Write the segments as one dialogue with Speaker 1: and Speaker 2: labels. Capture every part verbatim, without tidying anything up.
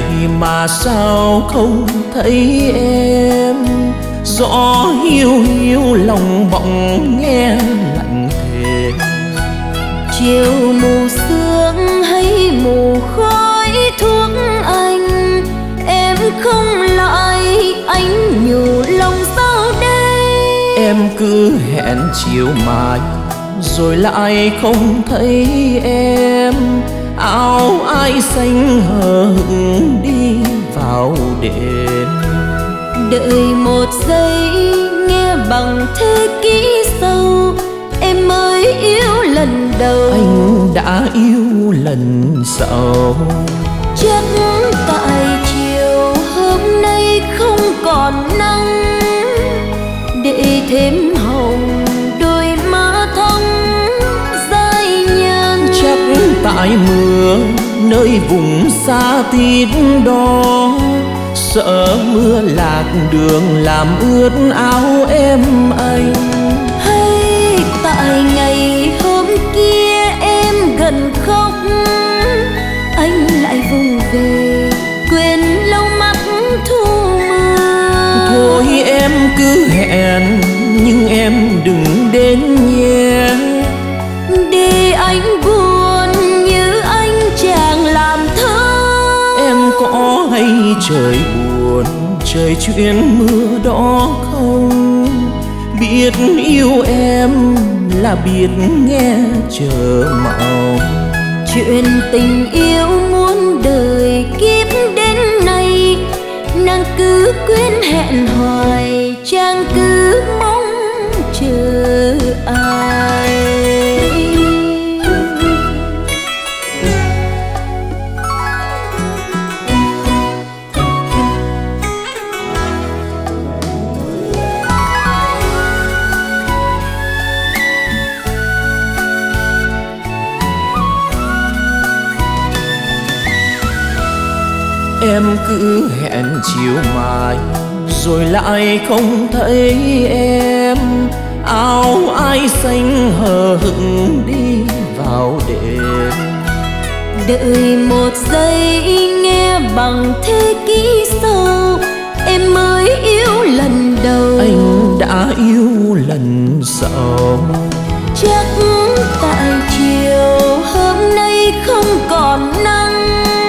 Speaker 1: mà sao không thấy em, gió hiu hiu lòng bỗng nghe lạnh thề.
Speaker 2: Chiều mù sương hay mù khói thuốc anh, em không lại anh nhủ lòng sao đây.
Speaker 1: Em cứ hẹn chiều mai rồi lại không thấy em, áo ai xanh hờ hững đi vào đêm.
Speaker 2: Đợi một giây nghe bằng thế kỷ sâu, em mới yêu lần đầu.
Speaker 1: Anh đã yêu lần sau.
Speaker 2: Chắc tại chiều hôm nay không còn nắng, để thêm hồng đôi má thông dai nhăn.
Speaker 1: Chắc tại mưa nơi vùng xa tít đó, sợ mưa lạc đường làm ướt áo em anh.
Speaker 2: Hay tại ngày hôm kia em gần khóc, anh lại vùng về quên lâu mắt thu mưa.
Speaker 1: Thôi em cứ hẹn nhưng em đừng đến nhé,
Speaker 2: để anh buồn như anh chàng làm thơ.
Speaker 1: Em có hay trời buồn trời chuyện mưa đó không? Biết yêu em là biết nghe chờ mong.
Speaker 2: Chuyện tình yêu muôn đời kiếp đến nay, nàng cứ quên hẹn hoài, chàng cứ mong chờ ai.
Speaker 1: Em cứ hẹn chiều mai rồi lại không thấy em, áo ai xanh hờ hững đi vào đêm.
Speaker 2: Đợi một giây nghe bằng thế kỷ sâu, em mới yêu lần đầu.
Speaker 1: Anh đã yêu lần sau.
Speaker 2: Chắc tại chiều hôm nay không còn nắng,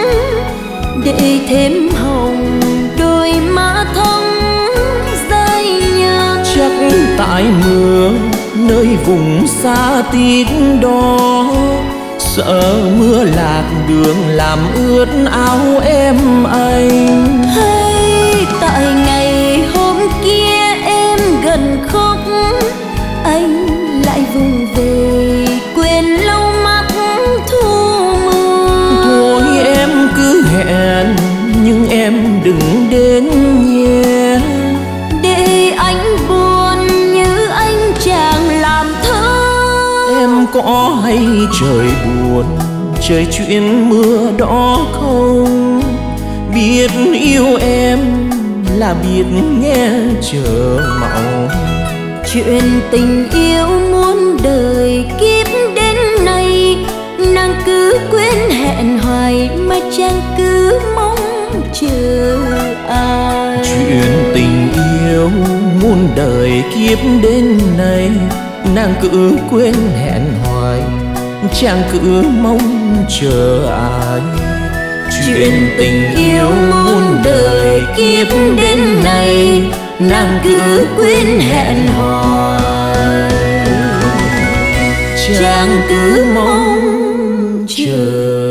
Speaker 2: để thêm hồng đôi má thông dai nhăn.
Speaker 1: Chắc tại mưa nơi vùng xa tít đó, sợ mưa lạc đường làm ướt áo em anh.
Speaker 2: Hay tại ngày hôm kia em gần khóc, anh lại vùng về quên lâu mắt thu mưa.
Speaker 1: Thôi em cứ hẹn nhưng em đừng đến nhé,
Speaker 2: để anh buồn như anh chàng làm thơ.
Speaker 1: Em có hay trời buồn trời chuyện mưa đó không? Biết yêu em là biết nghe chờ mong.
Speaker 2: Chuyện tình yêu muôn đời kiếp đến nay, nàng cứ quên hẹn hoài mà chàng cứ mong chờ ai.
Speaker 1: Chuyện tình yêu muôn đời kiếp đến nay, nàng cứ quên hẹn hoài chàng cứ mong chờ ai.
Speaker 2: Chuyện tình yêu muôn đời kiếp đến nay, nàng cứ quên hẹn hoài chàng cứ mong chờ.